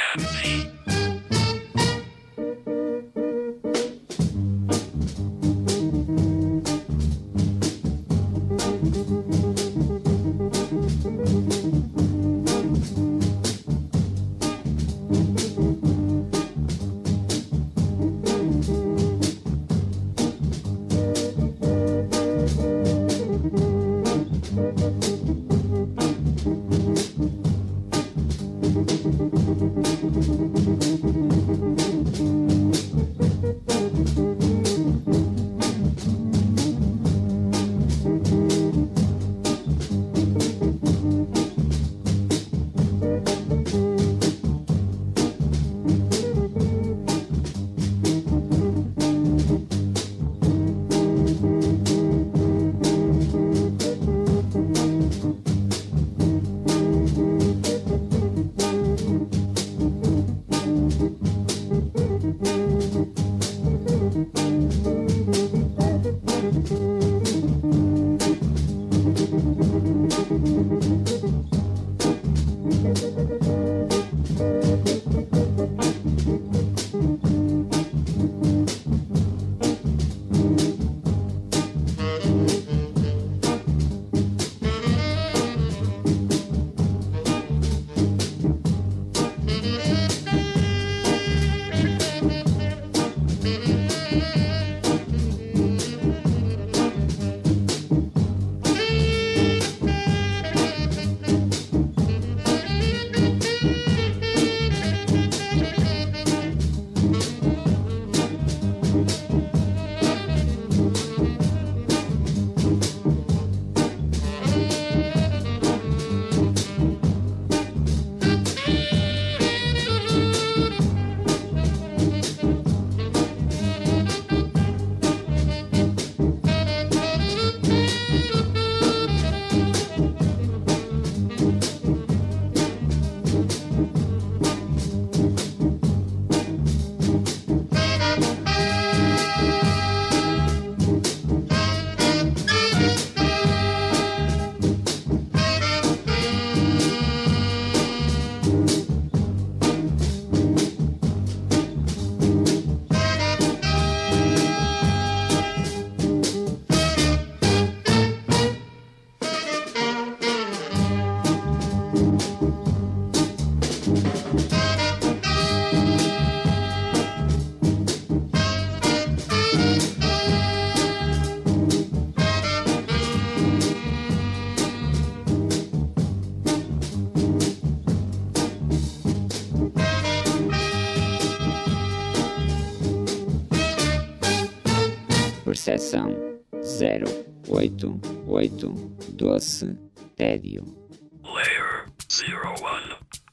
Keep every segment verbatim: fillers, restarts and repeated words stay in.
Percepção zero oito oito Doce Tédio. Layer zero one.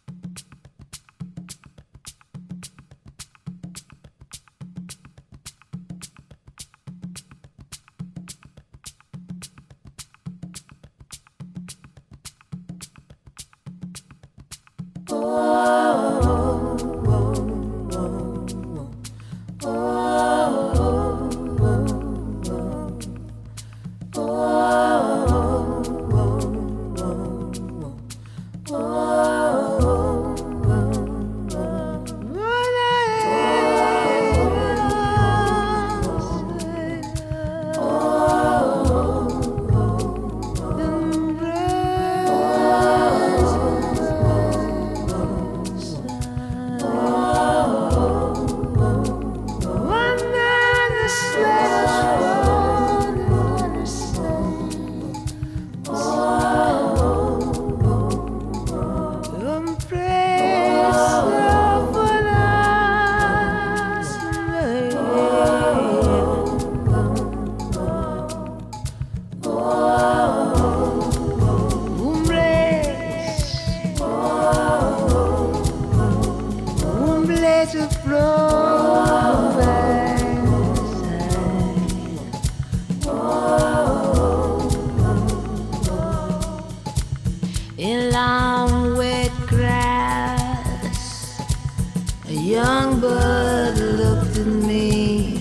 In long wet grass, a young bird looked at me.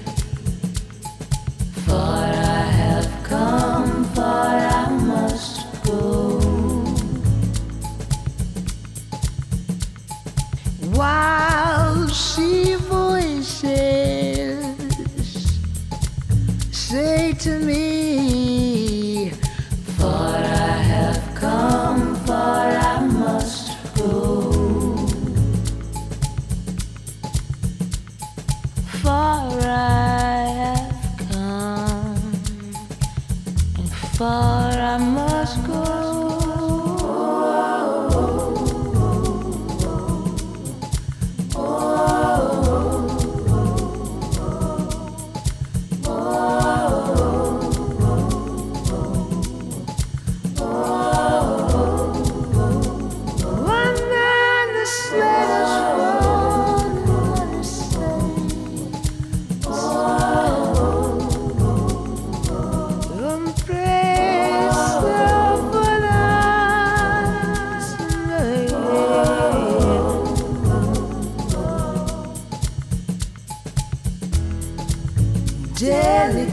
For I have come, for I must go.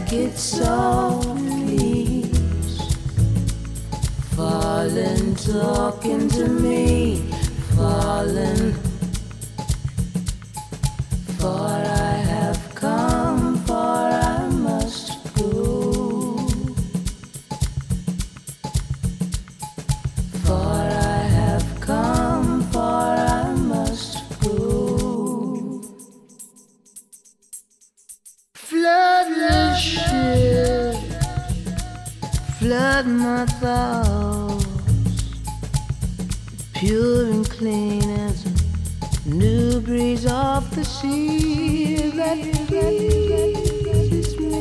like it's all peace. Falling, talking to me, falling. For I have come, for I must go. For I have come, for I must go. Flood the ship, flood my thoughts, pure and clean as a new breeze off the sea that pleases me,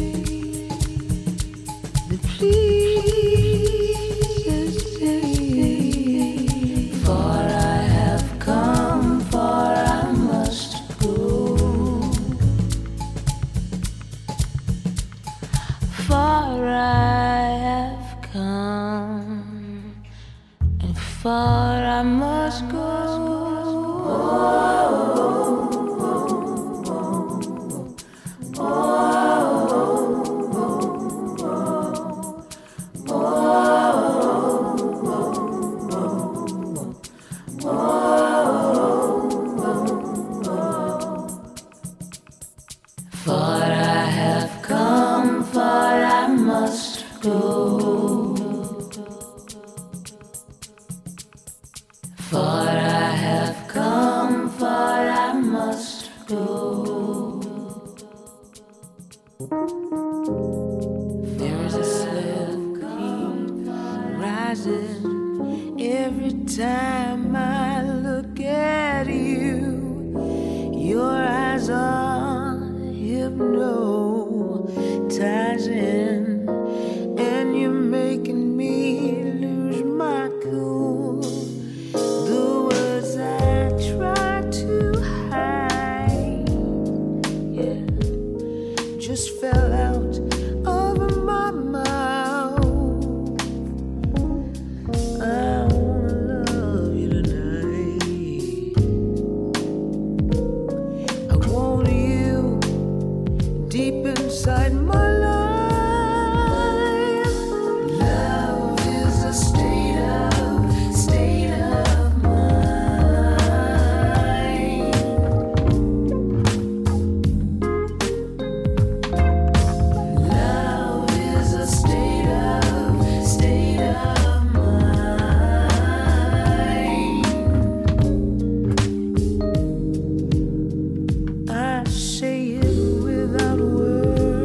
that pleases me. For I have come, for I must go. For I have come, and far I must go. Every time I look at you, your eyes are hypnotizing, and you're making me lose my cool. The words I try to hide, yeah, just fell out of my mouth. Inside my life, love is a state of, state of mind. Love is a state of, state of mind. I say it without words.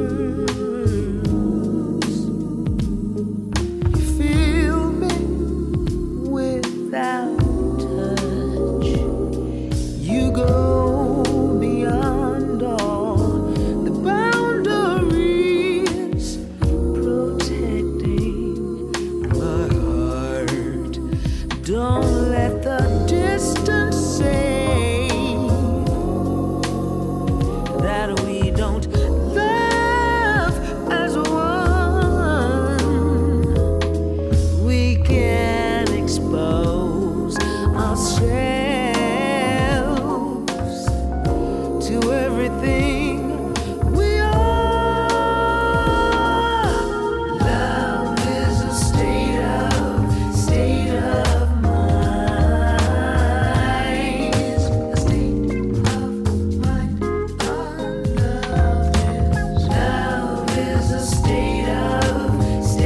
Don't let the distance say that we don't love as one. We can expose ourselves to everything we are. Love is a state of, state of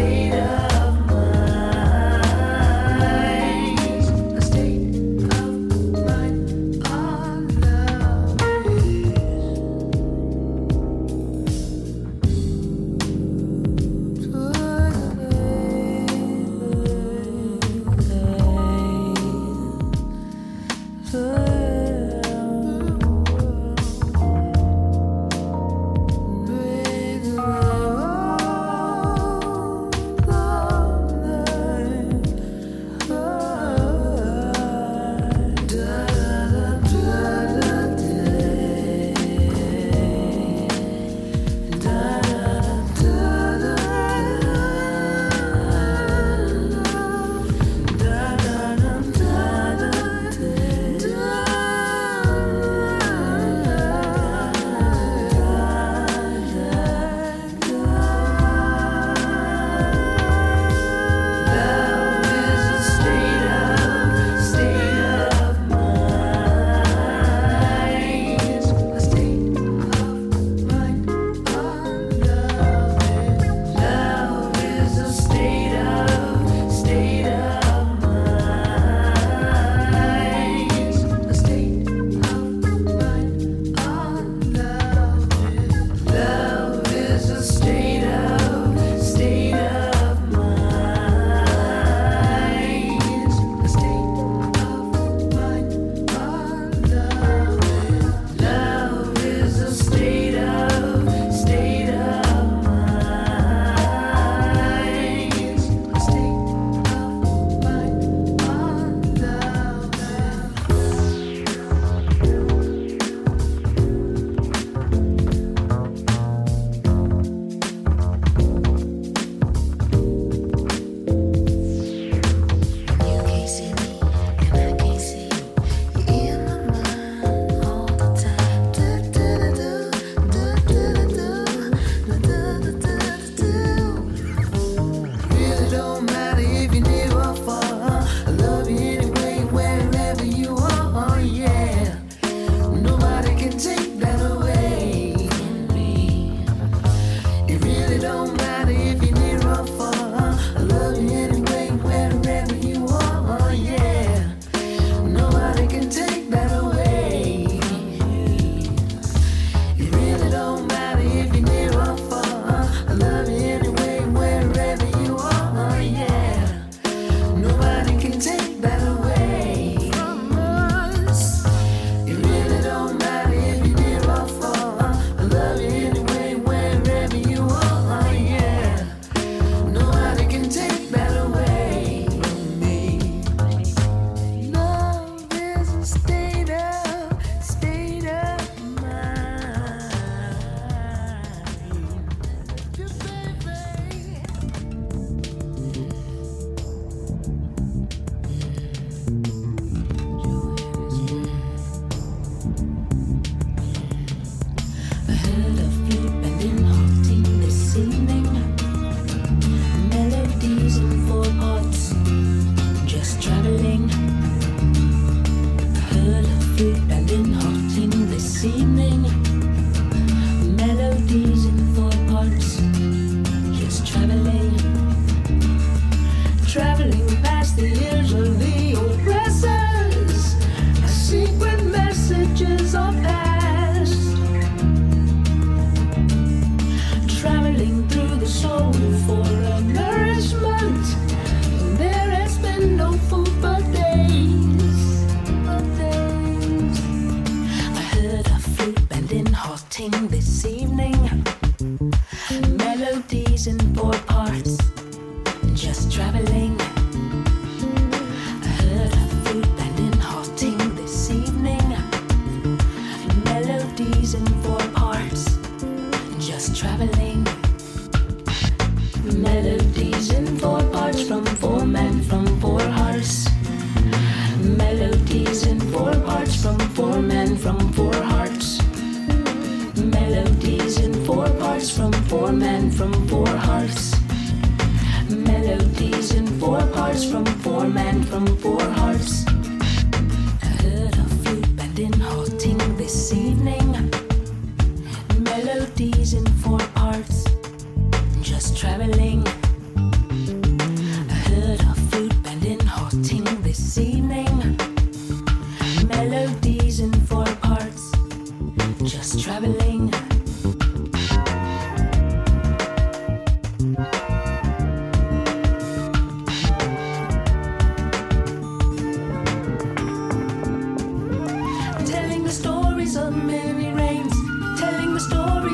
of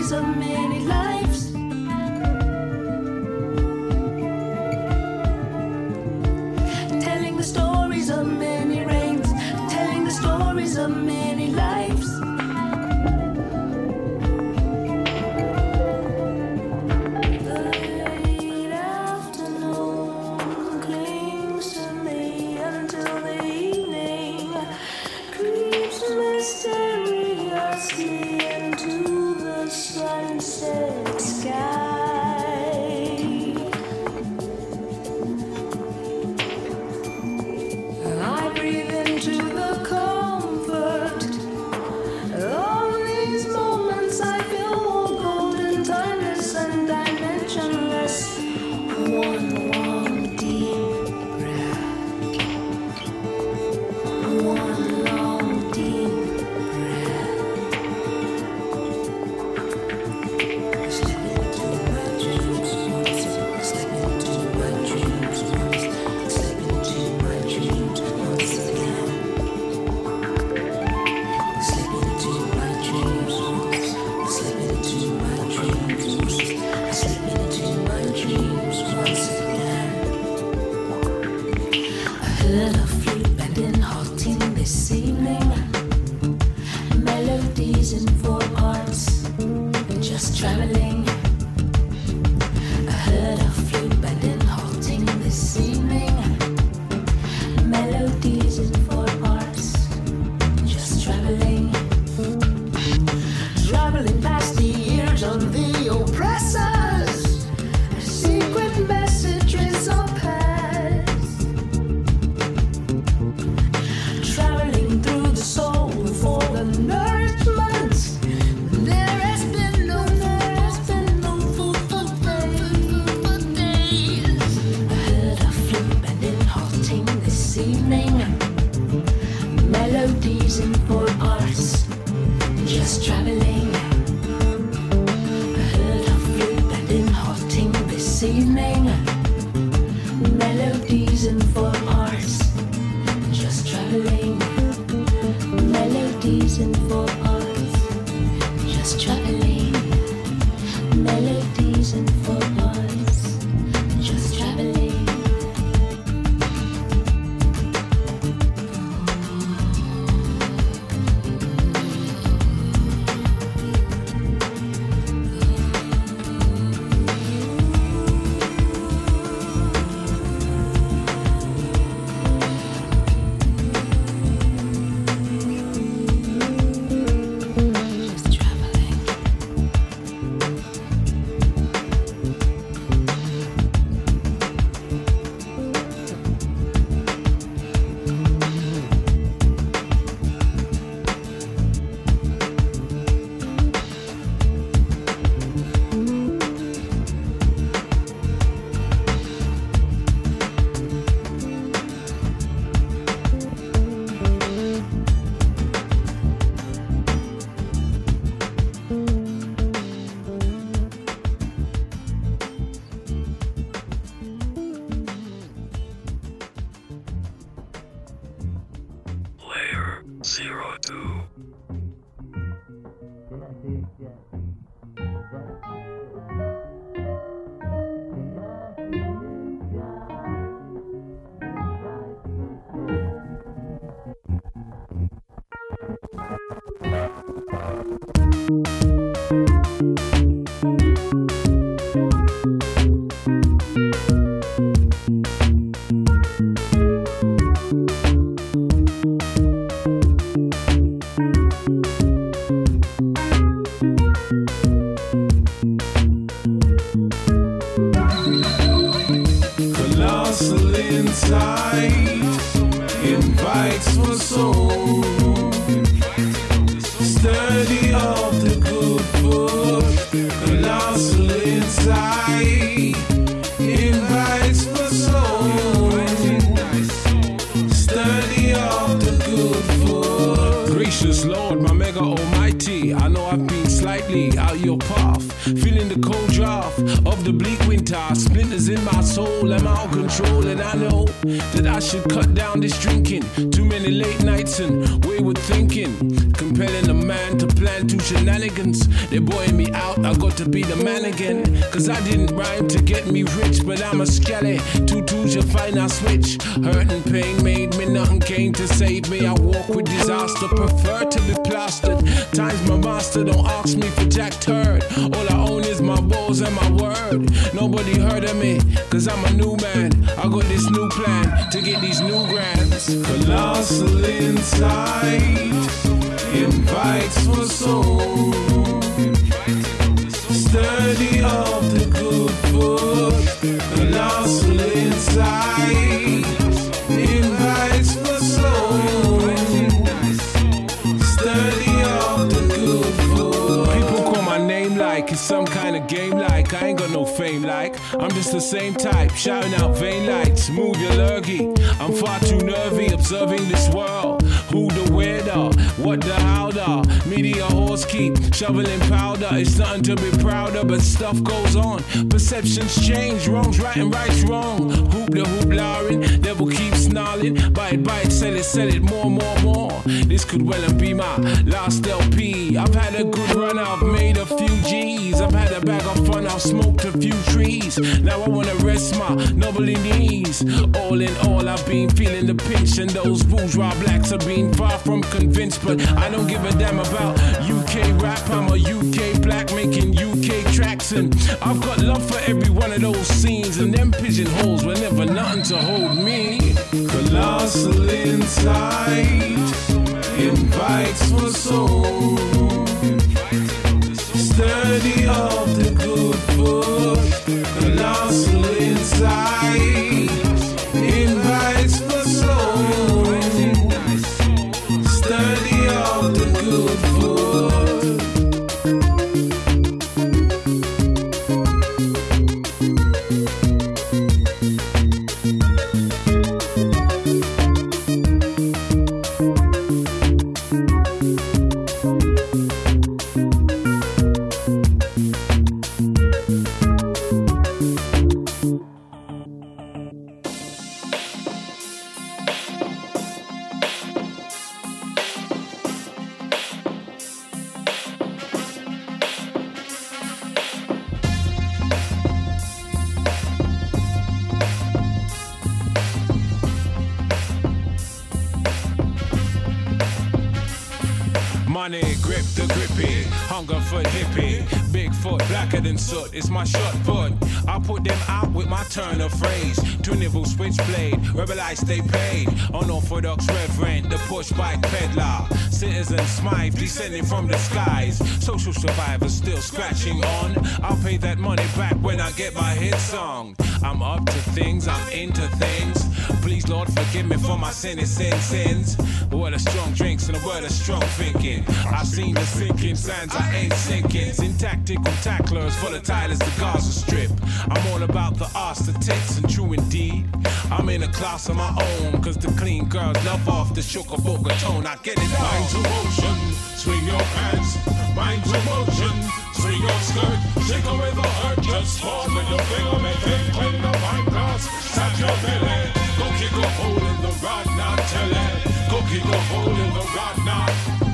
stories of many lives. Telling the stories of many rains, telling the stories of many lives. The late afternoon clings to me until the evening creeps mysteriously into the sunset sky. I breathe into the comfort of these moments. I feel more golden, timeless, and dimensionless. One long deep breath. One long deep breath. Step into my dreams once. Step into my dreams once. Step into my dreams once again. Slip into my dreams once. Slip into my dreams once. Slip into my dreams once again. I heard a flute band in halting this evening. Melodies in four parts, just traveling. I heard a flute band in halting this evening. Melodies in four parts, just traveling. Traveling past the ears of the oppressors. Secret messages of past. Traveling through the soul for the nourishment. There has been no, there has been no food for days. I heard a flute band in halting this evening. Melodies in four parts, just traveling. I heard a flute band in halting this evening. Melodies in four parts, just traveling. Melodies in four parts, just traveling. Melodies in four parts, just traveling. Just traveling. Layer zero two. Colossal insight invites for soul. Study of the good foot. Colossal insight invites for soul. Study of the good foot. Gracious Lord, my mega almighty, I know I've been slightly completely out your path. Feeling the cold draft of the bleak winter. Splinters in my soul, I'm out of control. And I know that I should cut down this drinking. Too many late nights and wayward thinking, compelling a man to plan two shenanigans. They're boying me out, I got to be the man again. Cause I didn't rhyme to get me rich, but I'm a scally. Two twos you find I switch. Hurt and pain made me, nothing came to save me. I walk with disaster, prefer to be plastered. Times my master, don't ask me for Jack Turd. All I own is my balls and my word. Nobody heard of me, cause I'm a new man. I got this new plan to get these new grands. Colossal insight invites for soul. Sturdy of the good foot. Colossal insight invites for soul. Sturdy of the good foot. People call my name like it's some kind of game like. I ain't got no fame like. I'm just the same type, shouting out vain lights. Move your lurgy. I'm far too nervy observing this world. Who the weirder? What the howler? Media horse keep shoveling powder. It's nothing to be proud of, but stuff goes on. Perceptions change, wrong's right and right's wrong. Hoop the hoop lowering, devil keeps snarling. Buy it, buy it, sell it, sell it, more, more, more. This could well and be my last L P. I've had a good run, I've made a few G's. I've had a bag of fun, I've smoked a few trees. Now I wanna rest my knobbly knees. All in all, I've been feeling the pinch, and those bourgeois blacks have been far from convinced. But I don't give a damn about U K rap. I'm a U K black making U K tracks, and I've got love for every one of those scenes. And them pigeonholes were never nothing to hold me. Colossal insight invites for soul. Sturdy of the good foot. Colossal insight invites for soul. Sturdy of the good foot. Money, grip the grippy, hunger for hippie. Bigfoot, blacker than soot, it's my shot put. I put them out with my turn of phrase. To nibble switchblade, rebel stay paid. Unorthodox reverend, the push bike peddler. Citizen Smythe descending from the skies. Social survivors still scratching on. I'll pay that money back when I get my hit song. I'm up to things, I'm into things. Please Lord forgive me for my sinning sin sins. A word of strong drinks and a word of strong thinking. I've seen the sinking sands, I ain't sinking. Syntactical tacklers, volatile as the Gaza Strip. I'm all about the arse, the tits, and true indeed. I'm in a class of my own, cause the clean girls love off the shookaboga tone. I get it all. Mind to motion, swing your pants. Mind to motion, swing your skirt. Shake away the hurt, just fall with your finger. Make it clean the wine glass. Tap your belly. Go kick a hole in the rod, not tell it. Go kick a hole in the rod, not.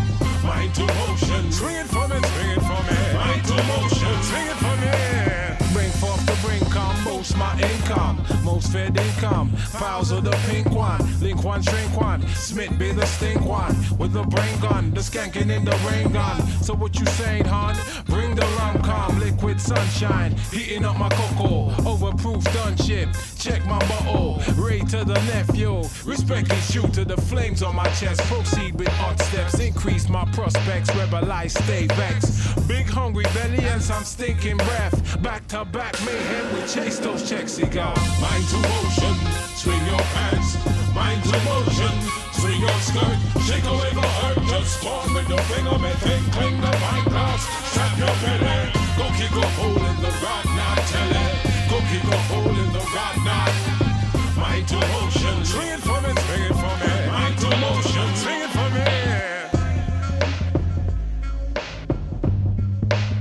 Mind to motion, swing it for me, swing it for me. Mind to motion, swing it for me. Bring forth the bring come, boost my income. Most fed income, piles of the pink one. Link one, shrink one, Smith be the stink one. With the brain gun, the skanking in the rain gun. So what you saying, hon? Bring the rum come, liquid sunshine. Heating up my cocoa, overproof done shit. Check my bottle, Ray to the nephew. Respect is shoot to the flames on my chest. Proceed with odd steps, increase my prospects. Rebelize, stay vexed. Big hungry belly and some stinking breath. Back to back mayhem, we chase those checks, he got. Mind to motion, swing your pants. Mind to motion, swing your skirt. Shake away the hurt, just form with your finger. Make it cling the wine glass. Tap your belly. Go kick a hole in the rod, not tell it. Go kick a hole in the rod, not. Mind to motion, swing it for me, swing it for me. Mind to motion, swing it for me.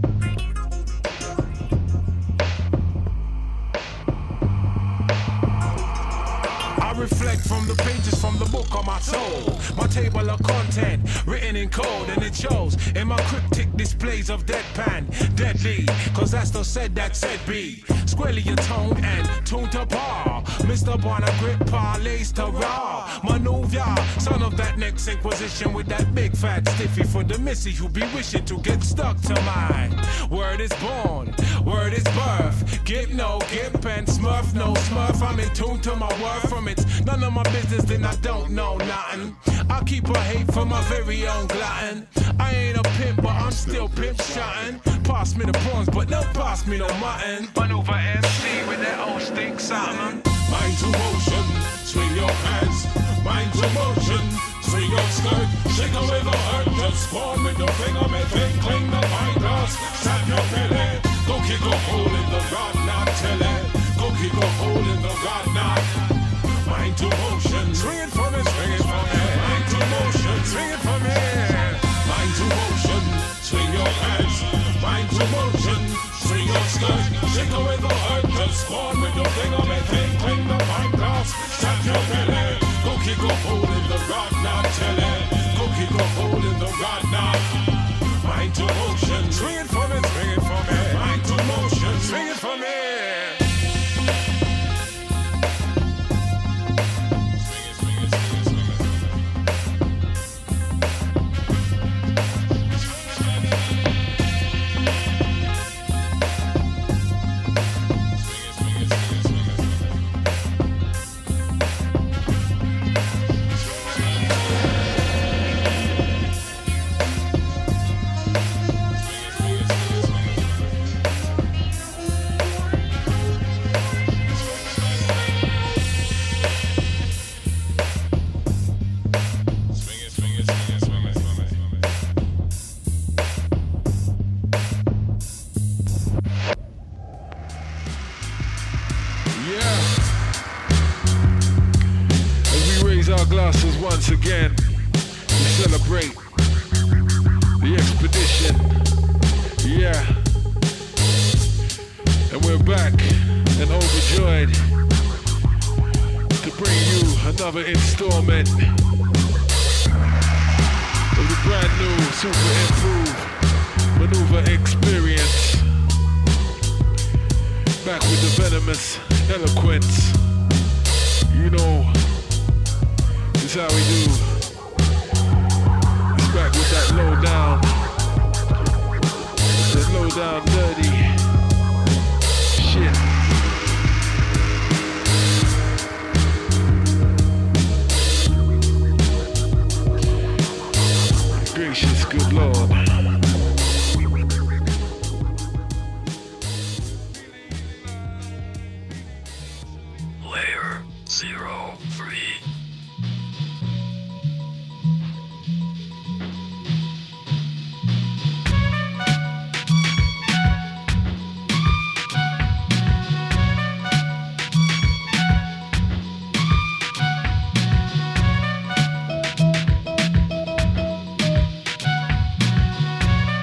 pages from the book of my soul. My table of content, written in code, and it shows in my cryptic displays of deadpan. Deadly, cause that's the said that said be. Squarely toned and tuned to par. Mister Bonner grip parlays to raw. Maneuver, son of that next inquisition with that big fat stiffy for the missy who be wishing to get stuck to mine. Word is born, word is birth. Gip no gip and smurf no smurf. I'm in tune to my word from it's none of my business, then I don't know nothing. I keep a hate for my very own glutton. I ain't a pimp, but I'm still pimp shotting. Pass me the prawns, but don't pass me no mutton. Maneuver M C with that old stink something. Mind to motion, swing your hands. Mind to motion, swing your skirt. Shake away the hurt, just form with your finger. Make thing cling the pine glass. Tap your belly. Go kick a hole in the rod, not tell it. Go kick a hole in the rod, not. Mind to motion, swing it for me, swing it for me. Mind to motion, swing it for me. Mind to motion, swing your hands. Mind to motion, swing your skirt. Shake away the hurt, just form with your finger. Make thing cling the pine glass. Tap your belly. Go kick a hole in the rod, not tell it. Go kick a hole in the rod, not. Mind to motion, swing it for me, swing it for me. Mind to motion, swing it for me. Once again, we celebrate the expedition, yeah, and we're back and overjoyed to bring you another installment of the brand new, super improved maneuver experience. Back with the venomous eloquence, you know. This how we do. It's back with that low down, that low down dirty shit. Gracious good Lord.